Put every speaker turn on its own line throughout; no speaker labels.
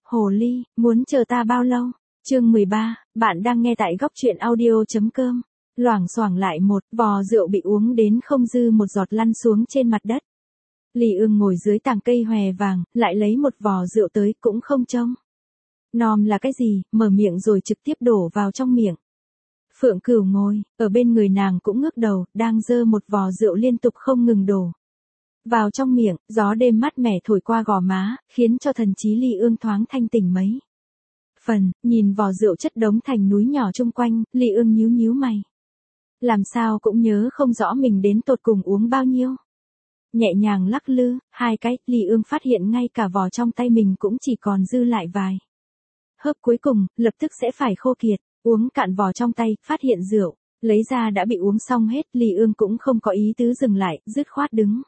Hồ ly, muốn chờ ta bao lâu? Chương 13, bạn đang nghe tại góc truyện audio.com. Loảng xoảng lại một vò rượu bị uống đến không dư một giọt lăn xuống trên mặt đất. Ly Ương ngồi dưới tàng cây hòe vàng, lại lấy một vò rượu tới cũng không trông nom là cái gì, mở miệng rồi trực tiếp đổ vào trong miệng. Phượng Cửu ngồi, ở bên người nàng cũng ngước đầu, đang giơ một vò rượu liên tục không ngừng đổ vào trong miệng, gió đêm mát mẻ thổi qua gò má, khiến cho thần trí Ly Ương thoáng thanh tỉnh mấy phần, nhìn vò rượu chất đống thành núi nhỏ chung quanh, Ly Ương nhíu nhíu mày. Làm sao cũng nhớ không rõ mình đến tột cùng uống bao nhiêu. Nhẹ nhàng lắc lư, hai cái, Ly Ương phát hiện ngay cả vò trong tay mình cũng chỉ còn dư lại vài hớp cuối cùng, lập tức sẽ phải khô kiệt, uống cạn vò trong tay, phát hiện rượu lấy ra đã bị uống xong hết, Ly Ương cũng không có ý tứ dừng lại, dứt khoát đứng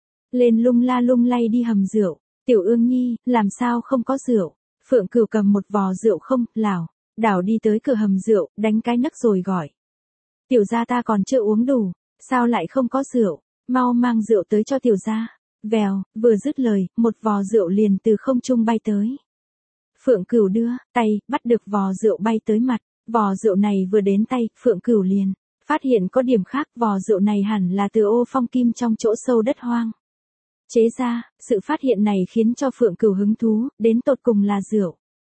lên lung la lung lay đi hầm rượu. Tiểu Ương nhi, làm sao không có rượu? Phượng Cửu cầm một vò rượu không, lảo đảo đi tới cửa hầm rượu, đánh cái nấc rồi gọi. Tiểu gia ta còn chưa uống đủ, sao lại không có rượu? Mau mang rượu tới cho tiểu gia. Vèo, vừa dứt lời, một vò rượu liền từ không trung bay tới. Phượng Cửu đưa tay, bắt được vò rượu bay tới mặt. Vò rượu này vừa đến tay, Phượng Cửu liền phát hiện có điểm khác, vò rượu này hẳn là từ ô phong kim trong chỗ sâu đất hoang chế ra. Sự phát hiện này khiến cho Phượng Cửu hứng thú, đến tột cùng là rượu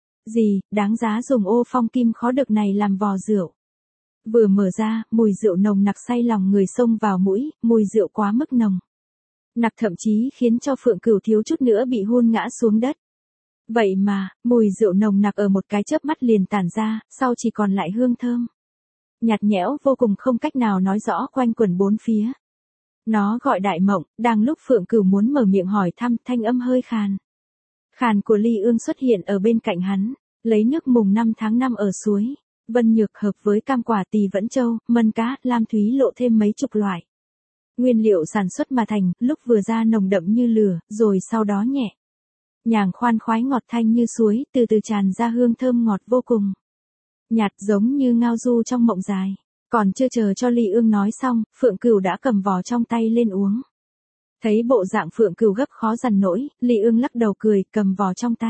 gì, đáng giá dùng ô phong kim khó được này làm vò rượu. Vừa mở ra, mùi rượu nồng nặc say lòng người xông vào mũi, mùi rượu quá mức nồng nặc thậm chí khiến cho Phượng Cửu thiếu chút nữa bị hôn ngã xuống đất. Vậy mà, mùi rượu nồng nặc ở một cái chớp mắt liền tản ra, sau chỉ còn lại hương thơm nhạt nhẽo vô cùng không cách nào nói rõ quanh quẩn bốn phía. Nó gọi đại mộng, đang lúc Phượng Cửu muốn mở miệng hỏi thăm, thanh âm hơi khàn khàn của Ly Ương xuất hiện ở bên cạnh hắn, lấy nước mùng 5 tháng 5 ở suối Vân Nhược hợp với cam quả tỳ vẫn châu, mân cá, lam thúy lộ thêm mấy chục loại nguyên liệu sản xuất mà thành, lúc vừa ra nồng đậm như lửa, rồi sau đó nhẹ nhàng khoan khoái ngọt thanh như suối, từ từ tràn ra hương thơm ngọt vô cùng nhạt, giống như ngao du trong mộng dài. Còn chưa chờ cho Ly Ương nói xong, Phượng Cửu đã cầm vò trong tay lên uống. Thấy bộ dạng Phượng Cửu gấp khó dằn nổi, Ly Ương lắc đầu cười, cầm vò trong tay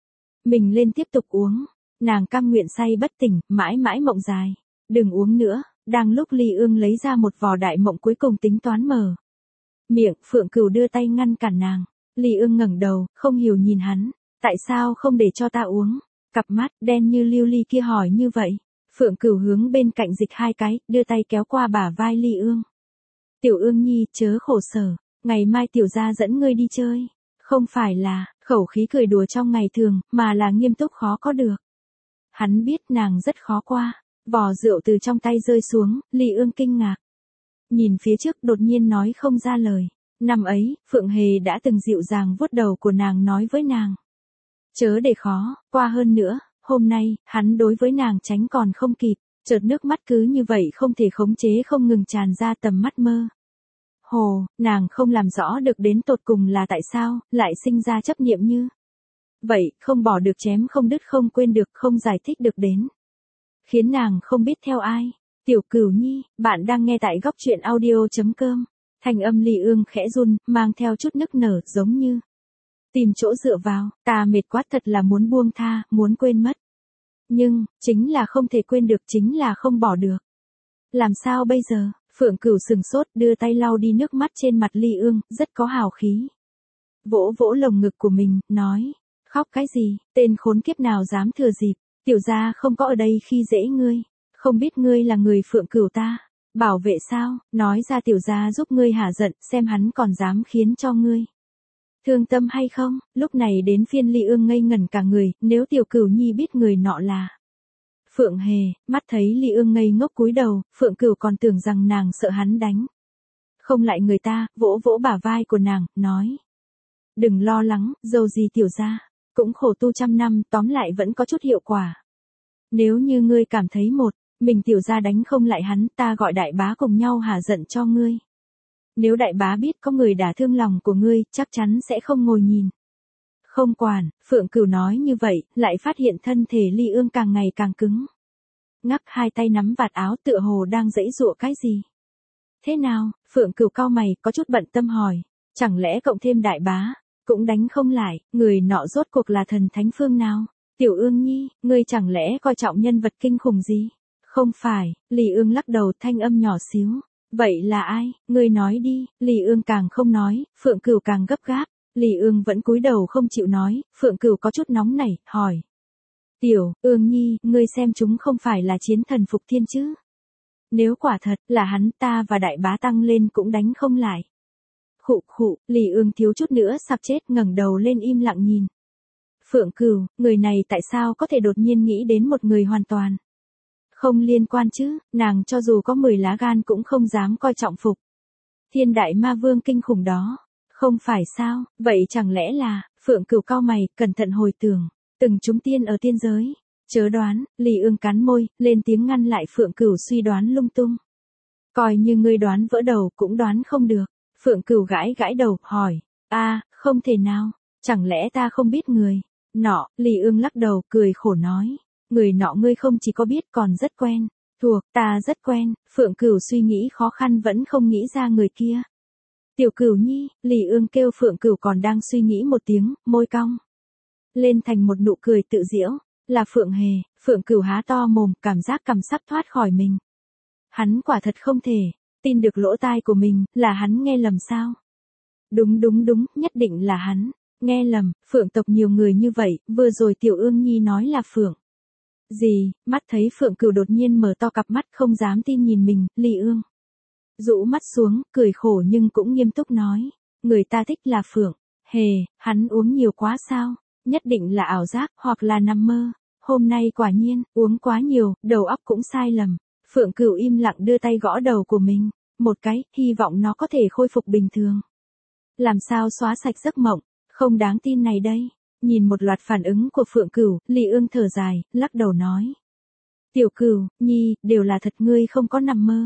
mình lên tiếp tục uống. Nàng cam nguyện say bất tỉnh, mãi mãi mộng dài. Đừng uống nữa. Đang lúc Ly Ương lấy ra một vò đại mộng cuối cùng tính toán mở miệng, Phượng Cửu đưa tay ngăn cản nàng. Ly Ương ngẩng đầu, không hiểu nhìn hắn. Tại sao không để cho ta uống? Cặp mắt đen như lưu ly kia hỏi như vậy. Phượng Cửu hướng bên cạnh dịch hai cái, đưa tay kéo qua bả vai Ly Ương. Tiểu Ương nhi, chớ khổ sở, ngày mai tiểu gia dẫn ngươi đi chơi. Không phải là khẩu khí cười đùa trong ngày thường, mà là nghiêm túc khó có được. Hắn biết nàng rất khó qua. Vò rượu từ trong tay rơi xuống, Ly Ương kinh ngạc nhìn phía trước, đột nhiên nói không ra lời. Năm ấy, Phượng Hề đã từng dịu dàng vuốt đầu của nàng, nói với nàng chớ để khó qua hơn nữa. Hôm nay, hắn đối với nàng tránh còn không kịp, chợt nước mắt cứ như vậy không thể khống chế không ngừng tràn ra tầm mắt mơ hồ. Nàng không làm rõ được đến tột cùng là tại sao lại sinh ra chấp niệm như vậy, không bỏ được, chém không đứt, không quên được, không giải thích được, đến khiến nàng không biết theo ai. Tiểu Cửu nhi, bạn đang nghe tại góc truyện audio.com. Thanh âm Ly Ương khẽ run, mang theo chút nức nở, giống như tìm chỗ dựa vào. Ta mệt quá, thật là muốn buông tha, muốn quên mất. Nhưng, chính là không thể quên được, chính là không bỏ được. Làm sao bây giờ? Phượng Cửu sừng sốt, đưa tay lau đi nước mắt trên mặt Ly Ương, rất có hào khí. Vỗ vỗ lồng ngực của mình, nói, khóc cái gì, tên khốn kiếp nào dám thừa dịp, tiểu gia không có ở đây khi dễ ngươi, không biết ngươi là người Phượng Cửu ta bảo vệ sao, nói ra tiểu gia giúp ngươi hả giận, xem hắn còn dám khiến cho ngươi thương tâm hay không. Lúc này đến phiên Ly Ương ngây ngẩn cả người, nếu Tiểu Cửu nhi biết người nọ là Phượng Hề, mắt thấy Ly Ương ngây ngốc cúi đầu, Phượng Cửu còn tưởng rằng nàng sợ hắn đánh không lại người ta, vỗ vỗ bả vai của nàng, nói, đừng lo lắng, dầu gì tiểu gia cũng khổ tu trăm năm, tóm lại vẫn có chút hiệu quả. Nếu như ngươi cảm thấy mình tiểu gia đánh không lại hắn, ta gọi đại bá cùng nhau hả giận cho ngươi. Nếu đại bá biết có người đả thương lòng của ngươi, chắc chắn sẽ không ngồi nhìn không quản. Phượng Cửu nói như vậy, lại phát hiện thân thể Ly Ương càng ngày càng cứng ngắc, hai tay nắm vạt áo tựa hồ đang giãy giụa cái gì. Thế nào? Phượng Cửu cau mày, có chút bận tâm hỏi, chẳng lẽ cộng thêm đại bá cũng đánh không lại, người nọ rốt cuộc là thần thánh phương nào? Tiểu Ương Nhi, ngươi chẳng lẽ coi trọng nhân vật kinh khủng gì? Không phải, Lý Ương lắc đầu thanh âm nhỏ xíu. Vậy là ai? Ngươi nói đi, Lý Ương càng không nói, Phượng Cửu càng gấp gáp. Lý Ương vẫn cúi đầu không chịu nói, Phượng Cửu có chút nóng nảy, hỏi. Tiểu, Ương Nhi, ngươi xem chúng không phải là chiến thần Phục Thiên chứ? Nếu quả thật là hắn ta và đại bá tăng lên cũng đánh không lại. Khụ khụ, Lý Ương thiếu chút nữa sắp chết ngẩng đầu lên im lặng nhìn. Phượng Cửu, người này tại sao có thể đột nhiên nghĩ đến một người hoàn toàn không liên quan chứ, nàng cho dù có 10 lá gan cũng không dám coi trọng Phục Thiên đại ma vương kinh khủng đó. Không phải sao, vậy chẳng lẽ là, Phượng Cửu cau mày, cẩn thận hồi tưởng, từng chúng tiên ở tiên giới. Chớ đoán, Lý Ương cắn môi, lên tiếng ngăn lại Phượng Cửu suy đoán lung tung. Coi như ngươi đoán vỡ đầu cũng đoán không được. Phượng Cửu gãi gãi đầu, hỏi, không thể nào, chẳng lẽ ta không biết người nọ? Lý Ương lắc đầu, cười khổ nói, người nọ ngươi không chỉ có biết còn rất quen, thuộc, ta rất quen. Phượng Cửu suy nghĩ khó khăn vẫn không nghĩ ra người kia. Tiểu Cửu Nhi, Lý Ương kêu. Phượng Cửu còn đang suy nghĩ một tiếng, môi cong lên thành một nụ cười tự giễu, là Phượng Hề. Phượng Cửu há to mồm, cảm giác cằm sắp thoát khỏi mình. Hắn quả thật không thể tin được lỗ tai của mình, là hắn nghe lầm sao? Đúng, nhất định là hắn nghe lầm. Phượng tộc nhiều người như vậy, vừa rồi Tiểu Ương Nhi nói là Phượng gì? Mắt thấy Phượng Cửu đột nhiên mở to cặp mắt không dám tin nhìn mình, Lý Ương rũ mắt xuống, cười khổ nhưng cũng nghiêm túc nói, người ta thích là Phượng Hề. Hắn uống nhiều quá sao? Nhất định là ảo giác, hoặc là nằm mơ. Hôm nay quả nhiên, uống quá nhiều, đầu óc cũng sai lầm. Phượng Cửu im lặng đưa tay gõ đầu của mình, một cái, hy vọng nó có thể khôi phục bình thường. Làm sao xóa sạch giấc mộng, không đáng tin này đây. Nhìn một loạt phản ứng của Phượng Cửu, Lý Ương thở dài, lắc đầu nói. Tiểu Cửu Nhi, đều là thật, ngươi không có nằm mơ.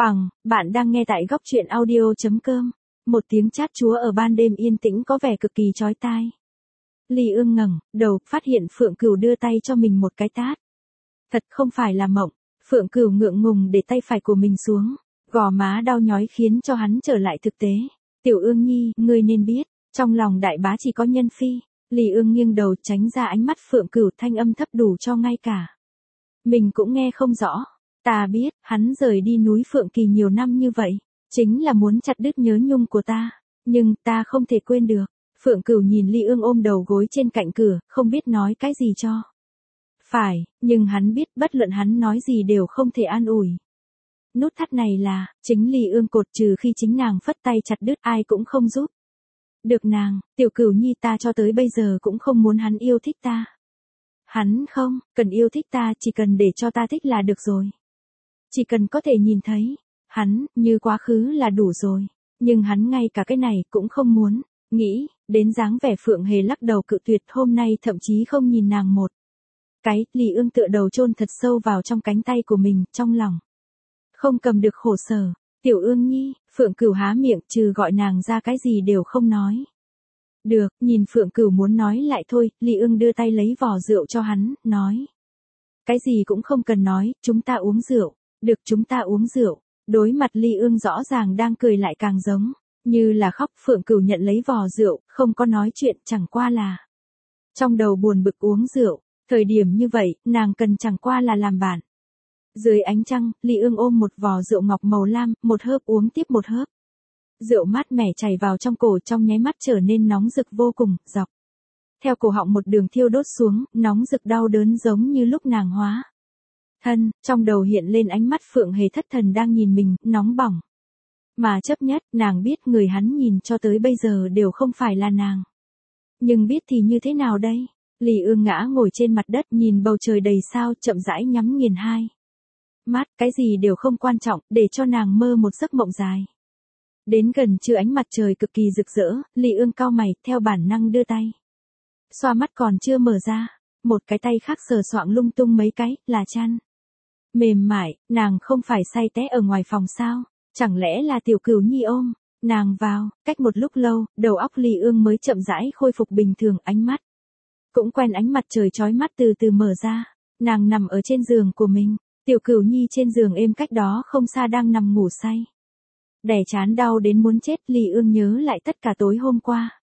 Bạn đang nghe tại góc truyện audio.com. Một tiếng chát chúa ở ban đêm yên tĩnh có vẻ cực kỳ chói tai. Lý Ương ngẩng đầu, phát hiện Phượng Cửu đưa tay cho mình một cái tát. Thật không phải là mộng. Phượng Cửu ngượng ngùng để tay phải của mình xuống, gò má đau nhói khiến cho hắn trở lại thực tế. Tiểu Ương Nhi, ngươi nên biết, trong lòng đại bá chỉ có nhân phi. Lý Ương nghiêng đầu tránh ra ánh mắt Phượng Cửu, thanh âm thấp đủ cho ngay cả mình cũng nghe không rõ. Ta biết, hắn rời đi núi Phượng Kỳ nhiều năm như vậy, chính là muốn chặt đứt nhớ nhung của ta, nhưng ta không thể quên được. Phượng Cửu nhìn Lý Ương ôm đầu gối trên cạnh cửa, không biết nói cái gì cho phải, nhưng hắn biết bất luận hắn nói gì đều không thể an ủi. Nút thắt này là, chính Lý Ương cột, trừ khi chính nàng phất tay chặt đứt, ai cũng không giúp được nàng. Tiểu Cửu Nhi, ta cho tới bây giờ cũng không muốn hắn yêu thích ta. Hắn không cần yêu thích ta, chỉ cần để cho ta thích là được rồi. Chỉ cần có thể nhìn thấy hắn như quá khứ là đủ rồi. Nhưng hắn ngay cả cái này cũng không muốn. Nghĩ đến dáng vẻ Phượng Hề lắc đầu cự tuyệt, hôm nay thậm chí không nhìn nàng một cái. Lý Ương tựa đầu chôn thật sâu vào trong cánh tay của mình, trong lòng không cầm được khổ sở. Tiểu Ương Nhi, Phượng Cửu há miệng, trừ gọi nàng ra cái gì đều không nói được. Nhìn Phượng Cửu muốn nói lại thôi, Lý Ương đưa tay lấy vò rượu cho hắn, nói. Cái gì cũng không cần nói, chúng ta uống rượu. Được, chúng ta uống rượu. Đối mặt Lý Ương rõ ràng đang cười lại càng giống như là khóc. Phượng Cửu nhận lấy vò rượu, không có nói chuyện, chẳng qua là trong đầu buồn bực uống rượu. Thời điểm như vậy, nàng cần chẳng qua là làm bạn. Dưới ánh trăng, Lý Ương ôm một vò rượu ngọc màu lam, một hớp uống tiếp một hớp. Rượu mát mẻ chảy vào trong cổ, trong nháy mắt trở nên nóng rực vô cùng, dọc theo cổ họng một đường thiêu đốt xuống, nóng rực đau đớn giống như lúc nàng hóa thân. Trong đầu hiện lên ánh mắt Phượng Hề thất thần đang nhìn mình, nóng bỏng mà chấp nhất. Nàng biết người hắn nhìn cho tới bây giờ đều không phải là nàng, nhưng biết thì như thế nào đây? Lý Ương ngã ngồi trên mặt đất, nhìn bầu trời đầy sao, chậm rãi nhắm nghiền hai mắt. Cái gì đều không quan trọng, để cho nàng mơ một giấc mộng dài. Đến gần trưa, ánh mặt trời cực kỳ rực rỡ, Lý Ương cau mày, theo bản năng đưa tay xoa mắt còn chưa mở ra, một cái tay khác sờ soạng lung tung mấy cái, là chăn mềm mại. Nàng không phải say té ở ngoài phòng sao? Chẳng lẽ là Tiểu Cửu Nhi ôm nàng vào? Cách một lúc lâu, đầu óc Lý Ương mới chậm rãi khôi phục bình thường, ánh mắt cũng quen ánh mặt trời chói mắt từ từ mở ra. Nàng nằm ở trên giường của mình, Tiểu Cửu Nhi trên giường êm cách đó không xa đang nằm ngủ say. Đẻ chán đau đến muốn chết. Lý Ương nhớ lại tất cả tối hôm qua.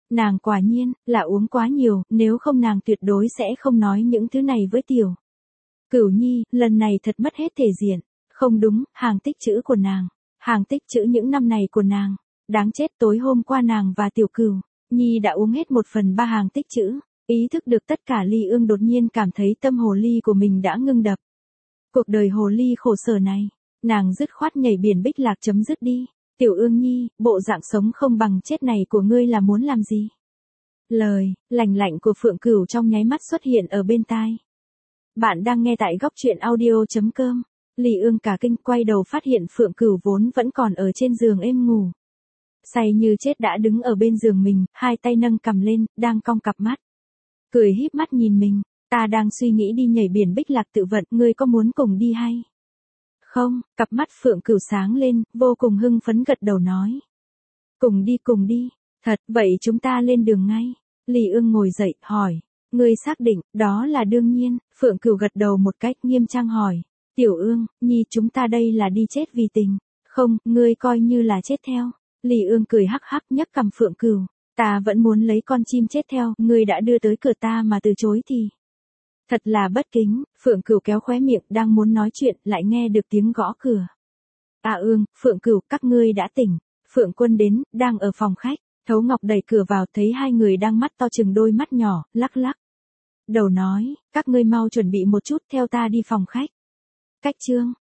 Nàng quả nhiên, là uống quá nhiều, nếu không nàng tuyệt đối sẽ không nói những thứ này với Tiểu Cửu Nhi, lần này thật mất hết thể diện. Không đúng, hàng tích trữ của nàng. Hàng tích trữ những năm này của nàng. Đáng chết, tối hôm qua nàng và Tiểu Cửu Nhi đã uống hết 1/3 hàng tích trữ. Ý thức được tất cả, Ly Ương đột nhiên cảm thấy tâm hồ ly của mình đã ngưng đập. Cuộc đời hồ ly khổ sở này, nàng dứt khoát nhảy biển Bích Lạc chấm dứt đi. Tiểu Ương Nhi, bộ dạng sống không bằng chết này của ngươi là muốn làm gì? Lời lạnh lạnh của Phượng Cửu trong nháy mắt xuất hiện ở bên tai. Bạn đang nghe tại góc truyện audio.com. Ly Ương cả kinh, quay đầu phát hiện Phượng Cửu vốn vẫn còn ở trên giường êm ngủ. Say như chết đã đứng ở bên giường mình, hai tay nâng cằm lên, đang cong cặp mắt. Cười híp mắt nhìn mình, ta đang suy nghĩ đi nhảy biển Bích Lạc tự vận, ngươi có muốn cùng đi hay? Không, cặp mắt Phượng Cửu sáng lên, vô cùng hưng phấn gật đầu nói. Cùng đi, thật, vậy chúng ta lên đường ngay. Ly Ương ngồi dậy, hỏi, ngươi xác định, đó là đương nhiên. Phượng Cửu gật đầu một cách nghiêm trang hỏi, Tiểu Ương, Nhi chúng ta đây là đi chết vì tình. Không, ngươi coi như là chết theo. Ly Ương cười hắc hắc nhấc cằm Phượng Cửu, ta vẫn muốn lấy con chim chết theo, ngươi đã đưa tới cửa ta mà từ chối thì. Thật là bất kính. Phượng Cửu kéo khóe miệng đang muốn nói chuyện, lại nghe được tiếng gõ cửa. Ương, Phượng Cửu, các ngươi đã tỉnh. Phượng Quân đến, đang ở phòng khách. Thấu Ngọc đẩy cửa vào, thấy hai người đang mắt to chừng đôi mắt nhỏ, lắc lắc đầu nói, các ngươi mau chuẩn bị một chút theo ta đi phòng khách. Cách chương